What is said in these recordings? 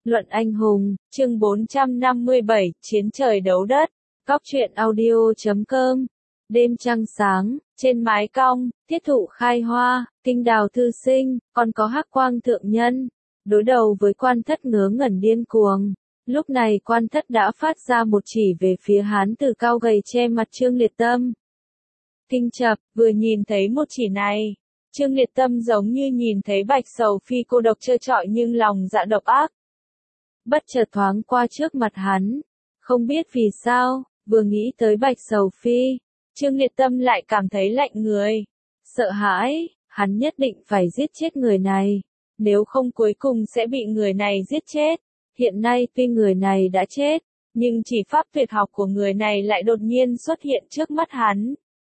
Luận anh hùng, chương 457, Chiến trời đấu đất. Góc truyện audio.com. Đêm trăng sáng, trên mái cong, thiết thụ khai hoa, kinh đào thư sinh, còn có hắc quang thượng nhân. Đối đầu với Quan Thất ngớ ngẩn điên cuồng. Lúc này Quan Thất đã phát ra một chỉ về phía hán tử cao gầy che mặt Trương Liệt Tâm. Kinh chập, vừa nhìn thấy một chỉ này, Trương Liệt Tâm giống như nhìn thấy Bạch Sầu Phi cô độc trơ trọi nhưng lòng dạ độc ác. Bất chợt thoáng qua trước mặt hắn. Không biết vì sao, vừa nghĩ tới Bạch Sầu Phi, Trương Liệt Tâm lại cảm thấy lạnh người. Sợ hãi, hắn nhất định phải giết chết người này. Nếu không cuối cùng sẽ bị người này giết chết. Hiện nay tuy người này đã chết, nhưng chỉ pháp tuyệt học của người này lại đột nhiên xuất hiện trước mắt hắn.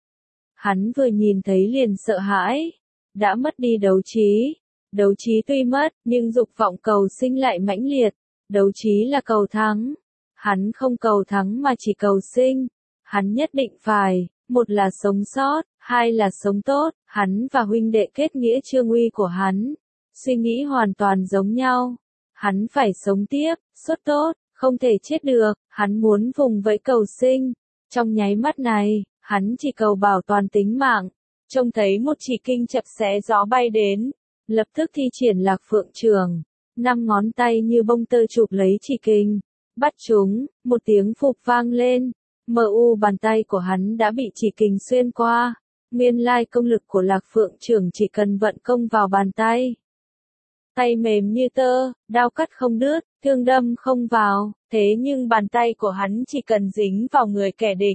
Hắn vừa nhìn thấy liền sợ hãi. Đã mất đi đấu trí. Đấu trí tuy mất, nhưng dục vọng cầu sinh lại mãnh liệt. Đấu trí là cầu thắng. Hắn không cầu thắng mà chỉ cầu sinh. Hắn nhất định phải, một là sống sót, hai là sống tốt. Hắn và huynh đệ kết nghĩa Trương Uy của hắn. Suy nghĩ hoàn toàn giống nhau. Hắn phải sống tiếp, xuất tốt, không thể chết được. Hắn muốn vùng vẫy cầu sinh. Trong nháy mắt này, hắn chỉ cầu bảo toàn tính mạng. Trông thấy một chỉ kinh chập xé gió bay đến. Lập tức thi triển Lạc Phượng Trường. 5 ngón tay như bông tơ chụp lấy chỉ kình. Bắt chúng, một tiếng phụp vang lên. Bàn tay của hắn đã bị chỉ kình xuyên qua. Nguyên lai công lực của Lạc Phượng Trường chỉ cần vận công vào bàn tay. Tay mềm như tơ, đao cắt không đứt, thương đâm không vào. Thế nhưng bàn tay của hắn chỉ cần dính vào người kẻ địch.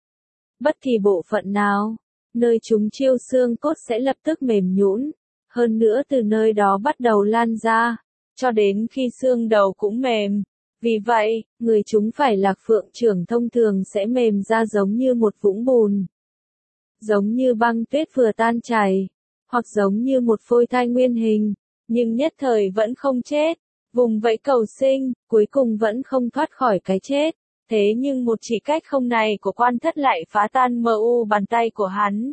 Bất kỳ bộ phận nào, nơi chúng chiêu xương cốt sẽ lập tức mềm nhũn. Hơn nữa từ nơi đó bắt đầu lan ra. Cho đến khi xương đầu cũng mềm. Vì vậy, người chúng phải Lạc Phượng Trường thông thường sẽ mềm ra giống như một vũng bùn. Giống như băng tuyết vừa tan chảy. Hoặc giống như một phôi thai nguyên hình. Nhưng nhất thời vẫn không chết. Vùng vẫy cầu sinh, cuối cùng vẫn không thoát khỏi cái chết. Thế nhưng một chỉ cách không này của Quan Thất lại phá tan bàn tay của hắn.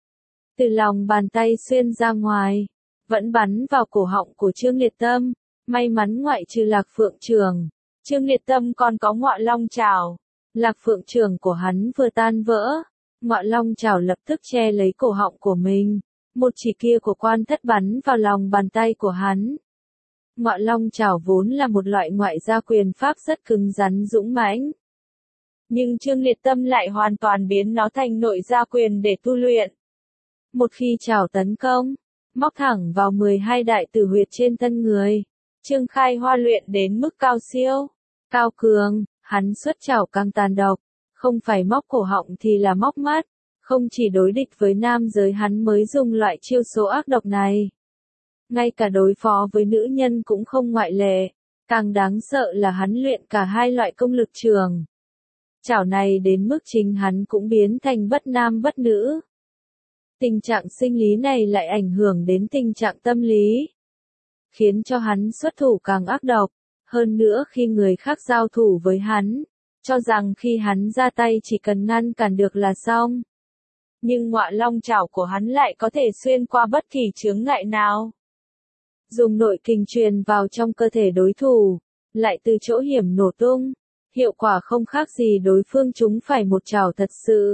Từ lòng bàn tay xuyên ra ngoài. Vẫn bắn vào cổ họng của Trương Liệt Tâm. May mắn ngoại trừ Lạc Phượng Trường, Trương Liệt Tâm còn có Ngọa Long Chảo. Lạc Phượng Trường của hắn vừa tan vỡ, Ngọa Long Chảo lập tức che lấy cổ họng của mình. Một chỉ kia của Quan Thất bắn vào lòng bàn tay của hắn. Ngọa Long Chảo vốn là một loại ngoại gia quyền pháp rất cứng rắn dũng mãnh. Nhưng Trương Liệt Tâm lại hoàn toàn biến nó thành nội gia quyền để tu luyện. Một khi chảo tấn công, móc thẳng vào 12 đại tử huyệt trên thân người. Trương Khai Hoa luyện đến mức cao siêu, cao cường, hắn xuất chảo càng tàn độc, không phải móc cổ họng thì là móc mắt, không chỉ đối địch với nam giới hắn mới dùng loại chiêu số ác độc này. Ngay cả đối phó với nữ nhân cũng không ngoại lệ, càng đáng sợ là hắn luyện cả hai loại công lực trường. Chảo này đến mức chính hắn cũng biến thành bất nam bất nữ. Tình trạng sinh lý này lại ảnh hưởng đến tình trạng tâm lý. Khiến cho hắn xuất thủ càng ác độc. Hơn nữa khi người khác giao thủ với hắn, cho rằng khi hắn ra tay chỉ cần ngăn cản được là xong. Nhưng Ngọa Long Chảo của hắn lại có thể xuyên qua bất kỳ chướng ngại nào. Dùng nội kình truyền vào trong cơ thể đối thủ, lại từ chỗ hiểm nổ tung. Hiệu quả không khác gì đối phương chúng phải một chảo thật sự.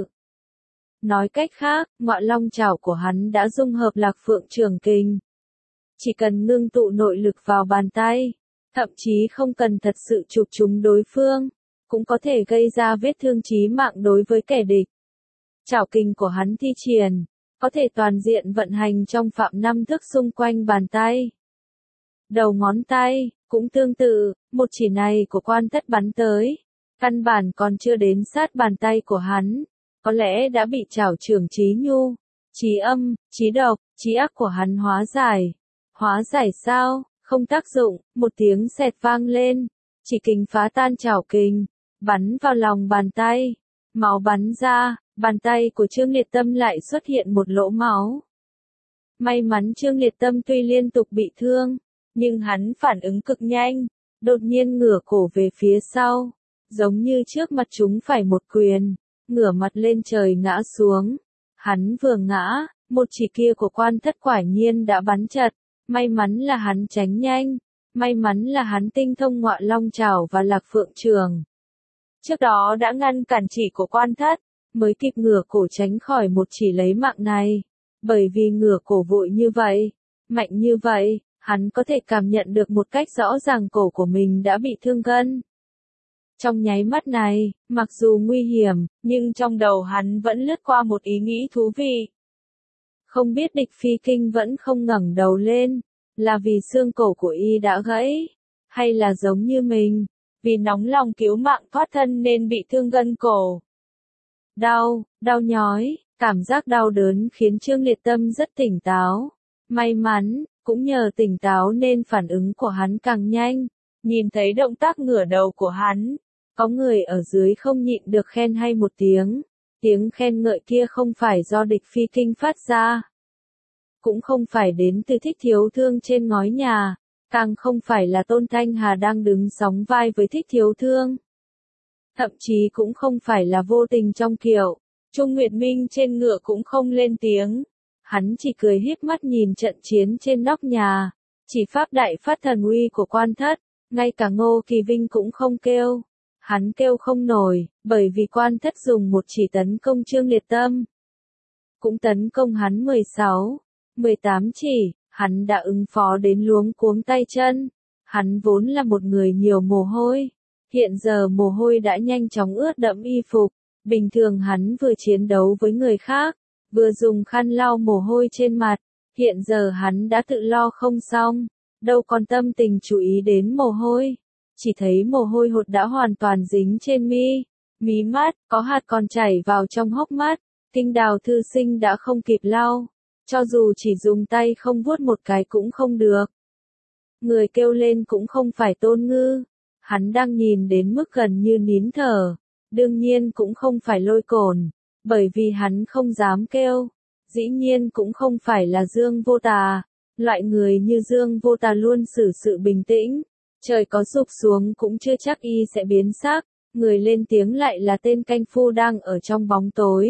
Nói cách khác, Ngọa Long Chảo của hắn đã dung hợp Lạc Phượng Trường kình. Chỉ cần ngưng tụ nội lực vào bàn tay, thậm chí không cần thật sự chụp trúng đối phương, cũng có thể gây ra vết thương chí mạng đối với kẻ địch. Chảo kình của hắn thi triển, có thể toàn diện vận hành trong phạm 5 thước xung quanh bàn tay. Đầu ngón tay, cũng tương tự, một chỉ này của Quan Thất bắn tới, căn bản còn chưa đến sát bàn tay của hắn, có lẽ đã bị chảo trường chí nhu, chí âm, chí độc, chí ác của hắn hóa giải. Hóa giải sao? Không tác dụng, một tiếng xẹt vang lên. Chỉ kình phá tan chảo kình, bắn vào lòng bàn tay. Máu bắn ra, bàn tay của Trương Liệt Tâm lại xuất hiện một lỗ máu. May mắn Trương Liệt Tâm tuy liên tục bị thương, nhưng hắn phản ứng cực nhanh, đột nhiên ngửa cổ về phía sau. Giống như trước mặt chúng phải một quyền, ngửa mặt lên trời ngã xuống. Hắn vừa ngã, một chỉ kia của Quan Thất quả nhiên đã bắn chật. May mắn là hắn tránh nhanh, May mắn là hắn tinh thông Ngọa Long Trảo và Lạc Phượng Trường. Trước đó đã ngăn cản chỉ của Quan Thất, mới kịp ngửa cổ tránh khỏi một chỉ lấy mạng này. Bởi vì ngửa cổ vội như vậy, mạnh như vậy, hắn có thể cảm nhận được một cách rõ ràng cổ của mình đã bị thương gân. Trong nháy mắt này, mặc dù nguy hiểm, nhưng trong đầu hắn vẫn lướt qua một ý nghĩ thú vị. Không biết địch phi kinh vẫn không ngẩng đầu lên, là vì xương cổ của y đã gãy, hay là giống như mình, vì nóng lòng cứu mạng thoát thân nên bị thương gân cổ. Đau nhói, cảm giác đau đớn khiến Trương Liệt Tâm rất tỉnh táo. May mắn, cũng nhờ tỉnh táo nên phản ứng của hắn càng nhanh. Nhìn thấy động tác ngửa đầu của hắn, có người ở dưới không nhịn được khen hay một tiếng. Tiếng khen ngợi kia không phải do địch phi kinh phát ra. Cũng không phải đến từ Thích Thiếu Thương trên ngói nhà, càng không phải là Tôn Thanh Hà đang đứng sóng vai với Thích Thiếu Thương. Thậm chí cũng không phải là vô tình trong kiệu, Trung Nguyệt Minh trên ngựa cũng không lên tiếng. Hắn chỉ cười híp mắt nhìn trận chiến trên nóc nhà, chỉ pháp đại phát thần uy của Quan Thất, ngay cả Ngô Kỳ Vinh cũng không kêu. Hắn kêu không nổi, bởi vì Quan Thất dùng một chỉ tấn công Trương Liệt Tâm. Cũng tấn công hắn 16, 18 chỉ, hắn đã ứng phó đến luống cuống tay chân. Hắn vốn là một người nhiều mồ hôi. Hiện giờ mồ hôi đã nhanh chóng ướt đẫm y phục. Bình thường hắn vừa chiến đấu với người khác, vừa dùng khăn lau mồ hôi trên mặt. Hiện giờ hắn đã tự lo không xong, đâu còn tâm tình chú ý đến mồ hôi. Chỉ thấy mồ hôi hột đã hoàn toàn dính trên mí mắt, có hạt còn chảy vào trong hốc mắt. Kinh Đào thư sinh đã không kịp lau, cho dù chỉ dùng tay không vuốt một cái cũng không được. Người kêu lên cũng không phải Tôn Ngư, hắn đang nhìn đến mức gần như nín thở. Đương nhiên cũng không phải Lôi Cổn, bởi vì hắn không dám kêu. Dĩ nhiên cũng không phải là Dương Vô Tà, loại người như Dương Vô Tà luôn xử sự bình tĩnh. Trời có sụp xuống cũng chưa chắc y sẽ biến sắc, người lên tiếng lại là tên canh phu đang ở trong bóng tối.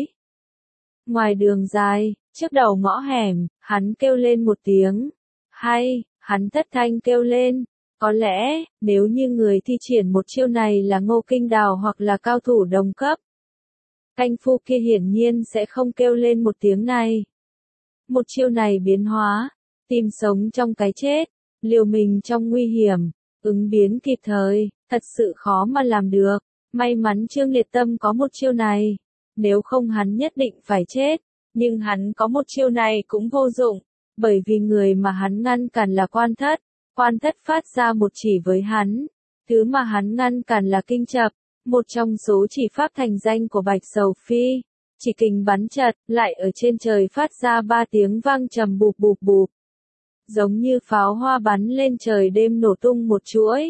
Ngoài đường dài, trước đầu ngõ hẻm, hắn kêu lên một tiếng. Hay, hắn thất thanh kêu lên. Có lẽ, nếu như người thi triển một chiêu này là Ngô Kinh Đào hoặc là cao thủ đồng cấp, canh phu kia hiển nhiên sẽ không kêu lên một tiếng này. Một chiêu này biến hóa, tìm sống trong cái chết, liều mình trong nguy hiểm, ứng biến kịp thời, thật sự khó mà làm được. May mắn Trương Liệt Tâm có một chiêu này, nếu không hắn nhất định phải chết. Nhưng hắn có một chiêu này cũng vô dụng, bởi vì người mà hắn ngăn cản là Quan Thất. Quan Thất phát ra một chỉ với hắn, thứ mà hắn ngăn cản là kinh chập, một trong số chỉ pháp thành danh của Bạch Sầu Phi. Chỉ kình bắn chật, lại ở trên trời phát ra 3 tiếng vang trầm bụp bụp bụp. Giống như pháo hoa bắn lên trời đêm nổ tung một chuỗi.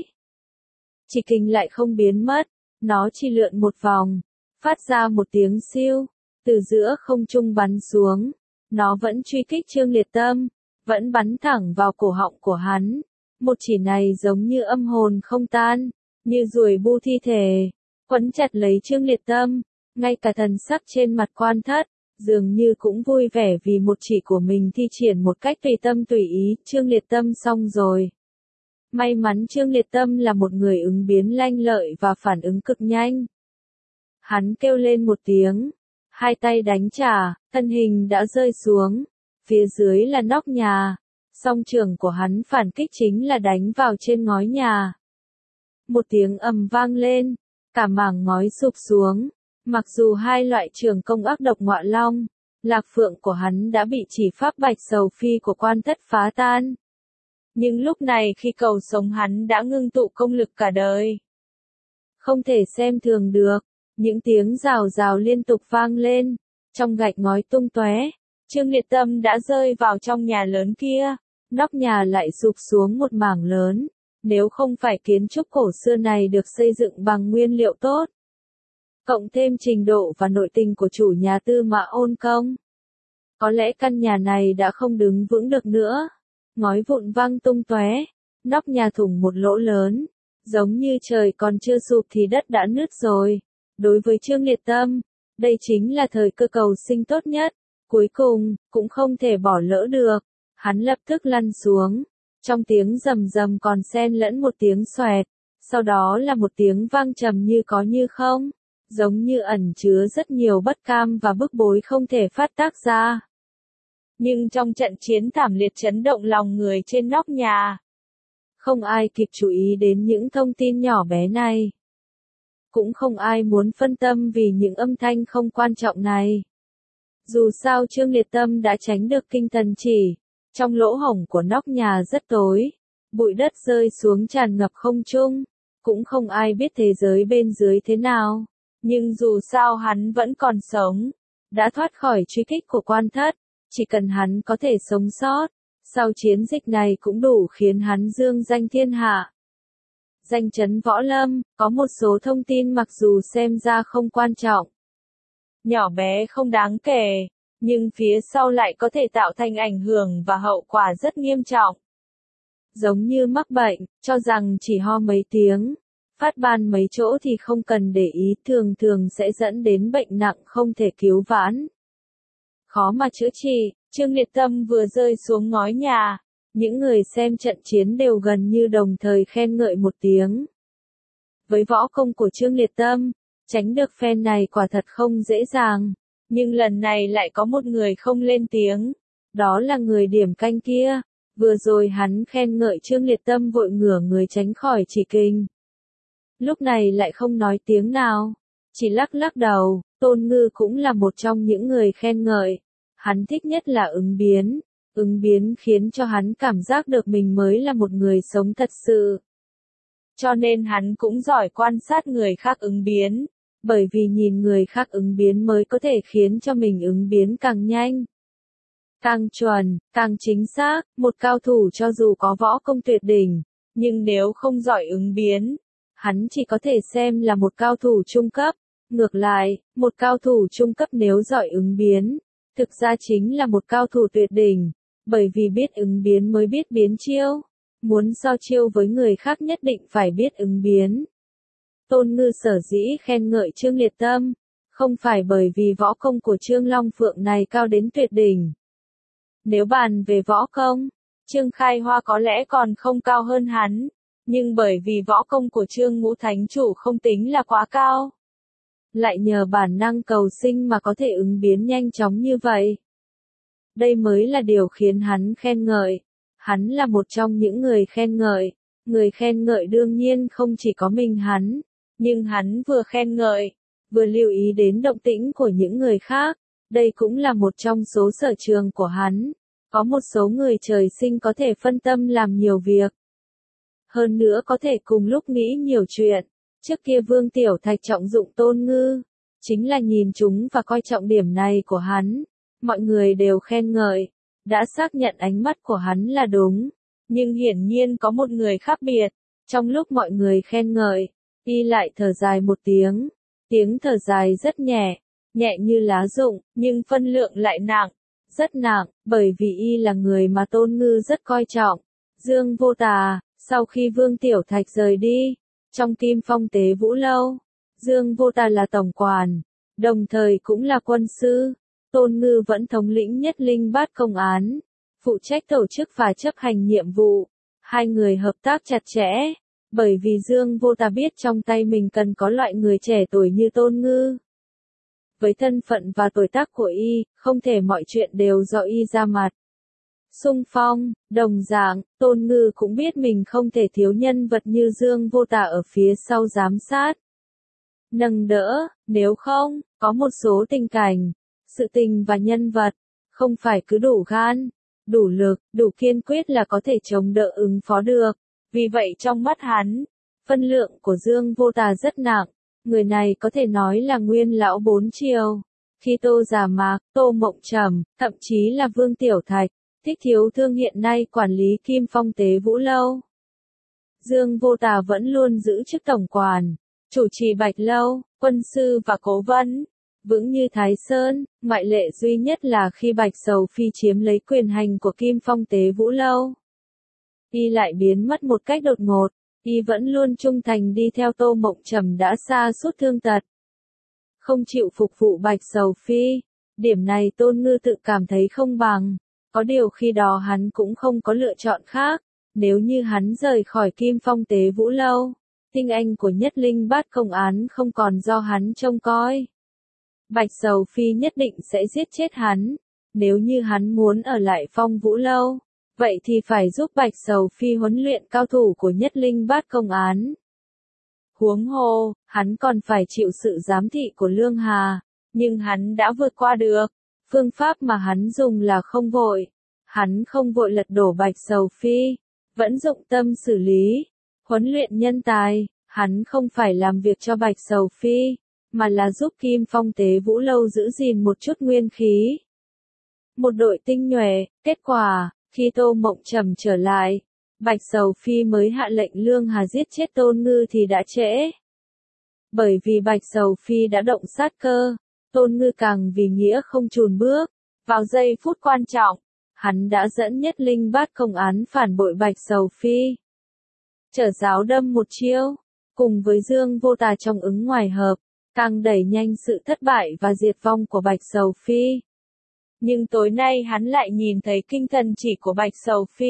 Chỉ kình lại không biến mất, nó chỉ lượn một vòng, phát ra một tiếng siêu, từ giữa không trung bắn xuống. Nó vẫn truy kích Trương Liệt Tâm, vẫn bắn thẳng vào cổ họng của hắn. Một chỉ này giống như âm hồn không tan, như ruồi bu thi thể, quấn chặt lấy Trương Liệt Tâm. Ngay cả thần sắc trên mặt Quan Thất, dường như cũng vui vẻ vì một chỉ của mình thi triển một cách tùy tâm tùy ý. Trương Liệt Tâm xong rồi. May mắn Trương Liệt Tâm là một người ứng biến lanh lợi và phản ứng cực nhanh. Hắn kêu lên một tiếng, hai tay đánh trả, thân hình đã rơi xuống. Phía dưới là nóc nhà. Song trường của hắn phản kích chính là đánh vào trên ngói nhà. Một tiếng ầm vang lên, cả mảng ngói sụp xuống. Mặc dù hai loại trường công ác độc Ngọa Long, Lạc Phượng của hắn đã bị chỉ pháp Bạch Sầu Phi của Quan Thất phá tan. Nhưng lúc này khi cầu sống hắn đã ngưng tụ công lực cả đời. Không thể xem thường được, những tiếng rào rào liên tục vang lên, trong gạch ngói tung tóe. Trương Liệt Tâm đã rơi vào trong nhà lớn kia, nóc nhà lại sụp xuống một mảng lớn. Nếu không phải kiến trúc cổ xưa này được xây dựng bằng nguyên liệu tốt, cộng thêm trình độ và nội tình của chủ nhà Tư Mã Ôn Công, có lẽ căn nhà này đã không đứng vững được nữa. Ngói vụn văng tung tóe, nóc nhà thủng một lỗ lớn, giống như trời còn chưa sụp thì đất đã nứt rồi. Đối với Trương Liệt Tâm, đây chính là thời cơ cầu sinh tốt nhất, cuối cùng, cũng không thể bỏ lỡ được. Hắn lập tức lăn xuống, Trong tiếng rầm rầm còn xen lẫn một tiếng xoẹt, sau đó là một tiếng vang trầm như có như không, giống như ẩn chứa rất nhiều bất cam và bức bối không thể phát tác ra. Nhưng trong trận chiến thảm liệt chấn động lòng người trên nóc nhà, không ai kịp chú ý đến những thông tin nhỏ bé này. Cũng không ai muốn phân tâm vì những âm thanh không quan trọng này. Dù sao Trương Liệt Tâm đã tránh được kinh thần chỉ, trong lỗ hổng của nóc nhà rất tối, bụi đất rơi xuống tràn ngập không trung, cũng không ai biết thế giới bên dưới thế nào, nhưng dù sao hắn vẫn còn sống, đã thoát khỏi truy kích của quan thất, chỉ cần hắn có thể sống sót, sau chiến dịch này cũng đủ khiến hắn dương danh thiên hạ. Danh chấn võ lâm, có một số thông tin mặc dù xem ra không quan trọng, nhỏ bé không đáng kể, nhưng phía sau lại có thể tạo thành ảnh hưởng và hậu quả rất nghiêm trọng. Giống như mắc bệnh, cho rằng chỉ ho mấy tiếng, phát ban mấy chỗ thì không cần để ý, thường thường sẽ dẫn đến bệnh nặng không thể cứu vãn. Khó mà chữa trị. Trương Liệt Tâm vừa rơi xuống ngói nhà, những người xem trận chiến đều gần như đồng thời khen ngợi một tiếng. Với võ công của Trương Liệt Tâm, tránh được phen này quả thật không dễ dàng, nhưng lần này lại có một người không lên tiếng, đó là người điểm canh kia. Vừa rồi hắn khen ngợi Trương Liệt Tâm vội ngửa người tránh khỏi chỉ kình. Lúc này lại không nói tiếng nào, chỉ lắc lắc đầu. Tôn Ngư cũng là một trong những người khen ngợi. Hắn thích nhất là ứng biến khiến cho hắn cảm giác được mình mới là một người sống thật sự. Cho nên hắn cũng giỏi quan sát người khác ứng biến, bởi vì nhìn người khác ứng biến mới có thể khiến cho mình ứng biến càng nhanh, càng chuẩn, càng chính xác. Một cao thủ cho dù có võ công tuyệt đỉnh, nhưng nếu không giỏi ứng biến, hắn chỉ có thể xem là một cao thủ trung cấp. Ngược lại, một cao thủ trung cấp nếu giỏi ứng biến, thực ra chính là một cao thủ tuyệt đỉnh, bởi vì biết ứng biến mới biết biến chiêu. Muốn so chiêu với người khác nhất định phải biết ứng biến. Tôn Ngư sở dĩ khen ngợi Trương Liệt Tâm, không phải bởi vì võ công của Trương Long Phượng này cao đến tuyệt đỉnh. Nếu bàn về võ công, Trương Khai Hoa có lẽ còn không cao hơn hắn, nhưng bởi vì võ công của Trương Ngũ Thánh Chủ không tính là quá cao, lại nhờ bản năng cầu sinh mà có thể ứng biến nhanh chóng như vậy. Đây mới là điều khiến hắn khen ngợi. Hắn là một trong những người khen ngợi. Người khen ngợi đương nhiên không chỉ có mình hắn, nhưng hắn vừa khen ngợi, vừa lưu ý đến động tĩnh của những người khác. Đây cũng là một trong số sở trường của hắn. Có một số người trời sinh có thể phân tâm làm nhiều việc. Hơn nữa có thể cùng lúc nghĩ nhiều chuyện. Trước kia Vương Tiểu Thạch trọng dụng Tôn Ngư, chính là nhìn chúng và coi trọng điểm này của hắn. Mọi người đều khen ngợi, đã xác nhận ánh mắt của hắn là đúng. Nhưng hiển nhiên có một người khác biệt. Trong lúc mọi người khen ngợi, y lại thở dài một tiếng. Tiếng thở dài rất nhẹ, nhẹ như lá rụng, nhưng phân lượng lại nặng, rất nặng, bởi vì y là người mà Tôn Ngư rất coi trọng. Dương Vô Tà, sau khi Vương Tiểu Thạch rời đi, trong Kim Phong Tế Vũ Lâu, Dương Vô Tà là tổng quản, đồng thời cũng là quân sư. Tôn Ngư vẫn thống lĩnh Nhất Linh Bát công án, phụ trách tổ chức và chấp hành nhiệm vụ. Hai người hợp tác chặt chẽ, bởi vì Dương Vô Tà biết trong tay mình cần có loại người trẻ tuổi như Tôn Ngư. Với thân phận và tuổi tác của y, không thể mọi chuyện đều do y ra mặt. Xung phong, đồng dạng, Tôn Ngư cũng biết mình không thể thiếu nhân vật như Dương Vô Tà ở phía sau giám sát, nâng đỡ, nếu không, có một số tình cảnh, sự tình và nhân vật, không phải cứ đủ gan, đủ lực, đủ kiên quyết là có thể chống đỡ ứng phó được. Vì vậy trong mắt hắn, phân lượng của Dương Vô Tà rất nặng. Người này có thể nói là nguyên lão bốn triều. Khi Tô Già Mạc, Tô Mộng Trầm, thậm chí là Vương Tiểu Thạch, Thích Thiếu Thương hiện nay quản lý Kim Phong Tế Vũ Lâu, Dương Vô Tà vẫn luôn giữ chức tổng quản, chủ trì Bạch Lâu, quân sư và cố vấn, vững như Thái Sơn. Ngoại lệ duy nhất là khi Bạch Sầu Phi chiếm lấy quyền hành của Kim Phong Tế Vũ Lâu, y lại biến mất một cách đột ngột. Y vẫn luôn trung thành đi theo Tô Mộng Trầm đã sa sút thương tật, không chịu phục vụ Bạch Sầu Phi. Điểm này Tôn Ngư tự cảm thấy không bằng. Có điều khi đó hắn cũng không có lựa chọn khác. Nếu như hắn rời khỏi Kim Phong Tế Vũ Lâu, tinh anh của Nhất Linh Bát Công Án không còn do hắn trông coi. Bạch Sầu Phi nhất định sẽ giết chết hắn. Nếu như hắn muốn ở lại Phong Vũ Lâu, vậy thì phải giúp Bạch Sầu Phi huấn luyện cao thủ của Nhất Linh Bát Công Án. Huống hồ, hắn còn phải chịu sự giám thị của Lương Hà, nhưng hắn đã vượt qua được. Phương pháp mà hắn dùng là không vội. Hắn không vội lật đổ Bạch Sầu Phi, vẫn dụng tâm xử lý, huấn luyện nhân tài. Hắn không phải làm việc cho Bạch Sầu Phi, mà là giúp Kim Phong Tế Vũ Lâu giữ gìn một chút nguyên khí. Một đội tinh nhuệ, kết quả, khi Tô Mộng Trầm trở lại, Bạch Sầu Phi mới hạ lệnh Lương Hà giết chết Tôn Ngư thì đã trễ. Bởi vì Bạch Sầu Phi đã động sát cơ, Tôn Ngư càng vì nghĩa không chùn bước. Vào giây phút quan trọng, hắn đã dẫn Nhất Linh Bát Công Án phản bội Bạch Sầu Phi. Trở giáo đâm một chiêu, cùng với Dương Vô Tà trong ứng ngoài hợp, càng đẩy nhanh sự thất bại và diệt vong của Bạch Sầu Phi. Nhưng tối nay hắn lại nhìn thấy kinh thần chỉ của Bạch Sầu Phi.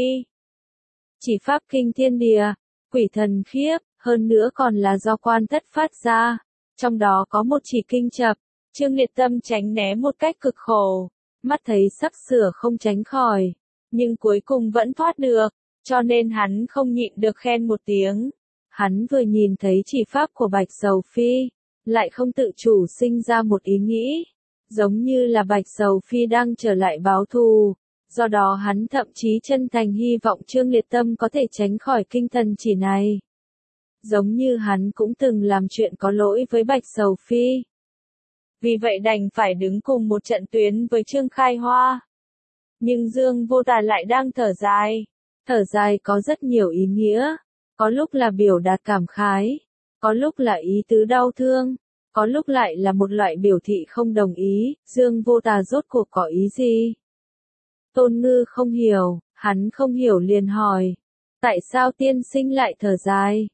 Chỉ pháp kinh thiên địa, quỷ thần khiếp, hơn nữa còn là do quan thất phát ra. Trong đó có một chỉ kinh chập, Trương Liệt Tâm tránh né một cách cực khổ, mắt thấy sắp sửa không tránh khỏi, nhưng cuối cùng vẫn thoát được, cho nên hắn không nhịn được khen một tiếng. Hắn vừa nhìn thấy chỉ pháp của Bạch Sầu Phi, lại không tự chủ sinh ra một ý nghĩ, giống như là Bạch Sầu Phi đang trở lại báo thù. Do đó hắn thậm chí chân thành hy vọng Trương Liệt Tâm có thể tránh khỏi kinh thần chỉ này. Giống như hắn cũng từng làm chuyện có lỗi với Bạch Sầu Phi. Vì vậy đành phải đứng cùng một trận tuyến với Trương Khai Hoa. Nhưng Dương Vô Tà lại đang thở dài. Thở dài có rất nhiều ý nghĩa. Có lúc là biểu đạt cảm khái. Có lúc là ý tứ đau thương. Có lúc lại là một loại biểu thị không đồng ý. Dương Vô Tà rốt cuộc có ý gì? Tôn Ngư không hiểu, hắn không hiểu liền hỏi. Tại sao tiên sinh lại thở dài?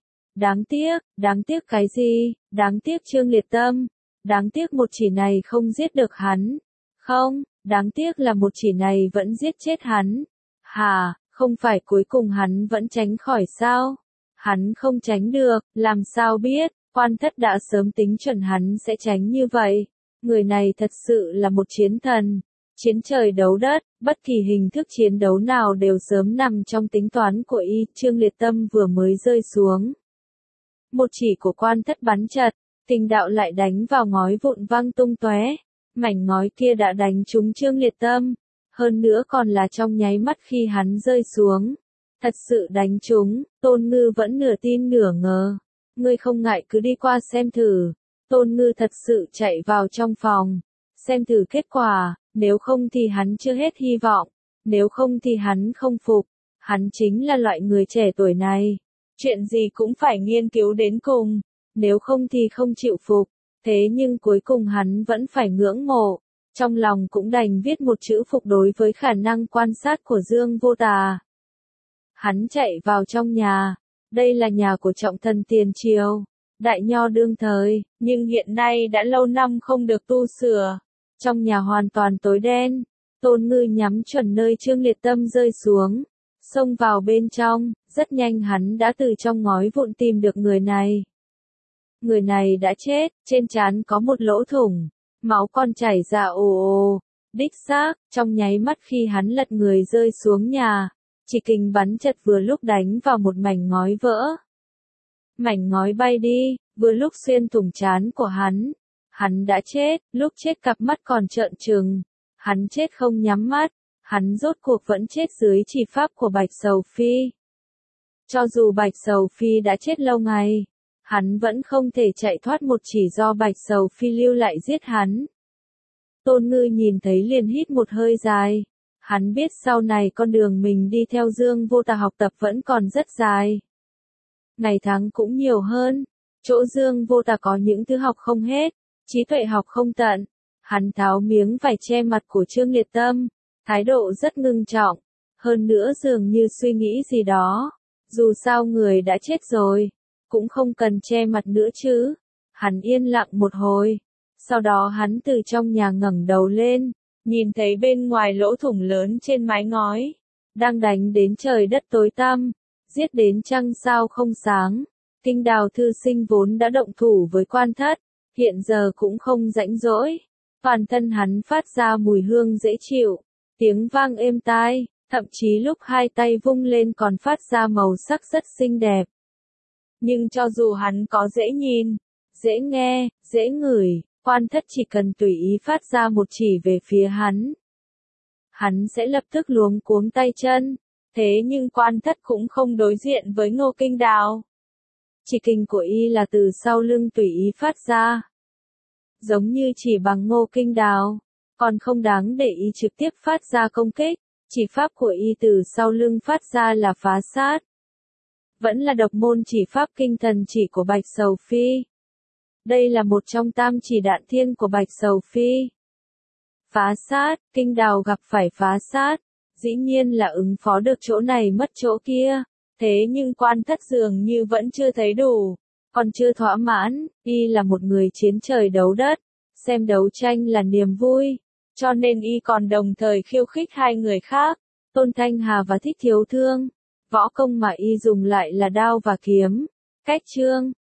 Đáng tiếc cái gì? Đáng tiếc Trương Liệt Tâm. Đáng tiếc một chỉ này không giết được hắn. Không, đáng tiếc là một chỉ này vẫn giết chết hắn. Hà, không phải cuối cùng hắn vẫn tránh khỏi sao? Hắn không tránh được, làm sao biết, quan thất đã sớm tính chuẩn hắn sẽ tránh như vậy. Người này thật sự là một chiến thần. Chiến trời đấu đất, bất kỳ hình thức chiến đấu nào đều sớm nằm trong tính toán của y. Trương Liệt Tâm vừa mới rơi xuống. Một chỉ của quan thất bắn chật, kình đạo lại đánh vào ngói vụn văng tung tóe. Mảnh ngói kia đã đánh trúng Trương Liệt Tâm. Hơn nữa còn là trong nháy mắt khi hắn rơi xuống. Thật sự đánh trúng, Tôn Ngư vẫn nửa tin nửa ngờ. Ngươi không ngại cứ đi qua xem thử. Tôn Ngư thật sự chạy vào trong phòng. Xem thử kết quả, nếu không thì hắn chưa hết hy vọng. Nếu không thì hắn không phục. Hắn chính là loại người trẻ tuổi này. Chuyện gì cũng phải nghiên cứu đến cùng. Nếu không thì không chịu phục. Thế nhưng cuối cùng hắn vẫn phải ngưỡng mộ. Trong lòng cũng đành viết một chữ phục đối với khả năng quan sát của Dương Vô Tà. Hắn chạy vào trong nhà. Đây là nhà của trọng thần tiền triều, đại nho đương thời, nhưng hiện nay đã lâu năm không được tu sửa. Trong nhà hoàn toàn tối đen. Tôn Ngư nhắm chuẩn nơi Trương Liệt Tâm rơi xuống, xông vào bên trong. Rất nhanh hắn đã từ trong ngói vụn tìm được người này. Người này đã chết, trên trán có một lỗ thủng, máu còn chảy ra ồ ồ. Đích xác, trong nháy mắt khi hắn lật người rơi xuống nhà, chỉ kình bắn chật vừa lúc đánh vào một mảnh ngói vỡ. Mảnh ngói bay đi, vừa lúc xuyên thủng trán của hắn. Hắn đã chết, lúc chết cặp mắt còn trợn trừng. Hắn chết không nhắm mắt, hắn rốt cuộc vẫn chết dưới chỉ pháp của Bạch Sầu Phi. Cho dù Bạch Sầu Phi đã chết lâu ngày, hắn vẫn không thể chạy thoát một chỉ do Bạch Sầu Phi lưu lại giết hắn. Tôn Ngư nhìn thấy liền hít một hơi dài. Hắn biết sau này con đường mình đi theo Dương Vô Tà học tập vẫn còn rất dài. Ngày tháng cũng nhiều hơn. Chỗ Dương Vô Tà có những thứ học không hết, trí tuệ học không tận. Hắn tháo miếng vải che mặt của Trương Liệt Tâm, thái độ rất ngưng trọng. Hơn nữa dường như suy nghĩ gì đó. Dù sao người đã chết rồi, cũng không cần che mặt nữa chứ. Hắn yên lặng một hồi. Sau đó hắn từ trong nhà ngẩng đầu lên, nhìn thấy bên ngoài lỗ thủng lớn trên mái ngói, đang đánh đến trời đất tối tăm. giết đến trăng sao không sáng. Kinh Đào thư sinh vốn đã động thủ với Quan Thất, hiện giờ cũng không rãnh rỗi. Toàn thân hắn phát ra mùi hương dễ chịu, tiếng vang êm tai, thậm chí lúc hai tay vung lên còn phát ra màu sắc rất xinh đẹp. Nhưng cho dù hắn có dễ nhìn, dễ nghe, dễ ngửi, Quan Thất chỉ cần tùy ý phát ra một chỉ về phía hắn sẽ lập tức luống cuống tay chân. Thế nhưng Quan Thất cũng không đối diện với Ngô Kinh Đào. Chỉ kình của y là từ sau lưng tùy ý phát ra. Giống như chỉ bằng Ngô Kinh Đào, còn không đáng để y trực tiếp phát ra công kích, chỉ pháp của y từ sau lưng phát ra là phá sát. Vẫn là độc môn chỉ pháp kinh thần chỉ của Bạch Sầu Phi. Đây là một trong tam chỉ đạn thiên của Bạch Sầu Phi. Phá sát, Kinh Đào gặp phải phá sát, dĩ nhiên là ứng phó được chỗ này mất chỗ kia. Thế nhưng Quan Thất dường như vẫn chưa thấy đủ, còn chưa thỏa mãn, y là một người chiến trời đấu đất, xem đấu tranh là niềm vui, cho nên y còn đồng thời khiêu khích hai người khác, Tôn Thanh Hà và Thích Thiếu Thương. Võ công mà y dùng lại là đao và kiếm, cách chương,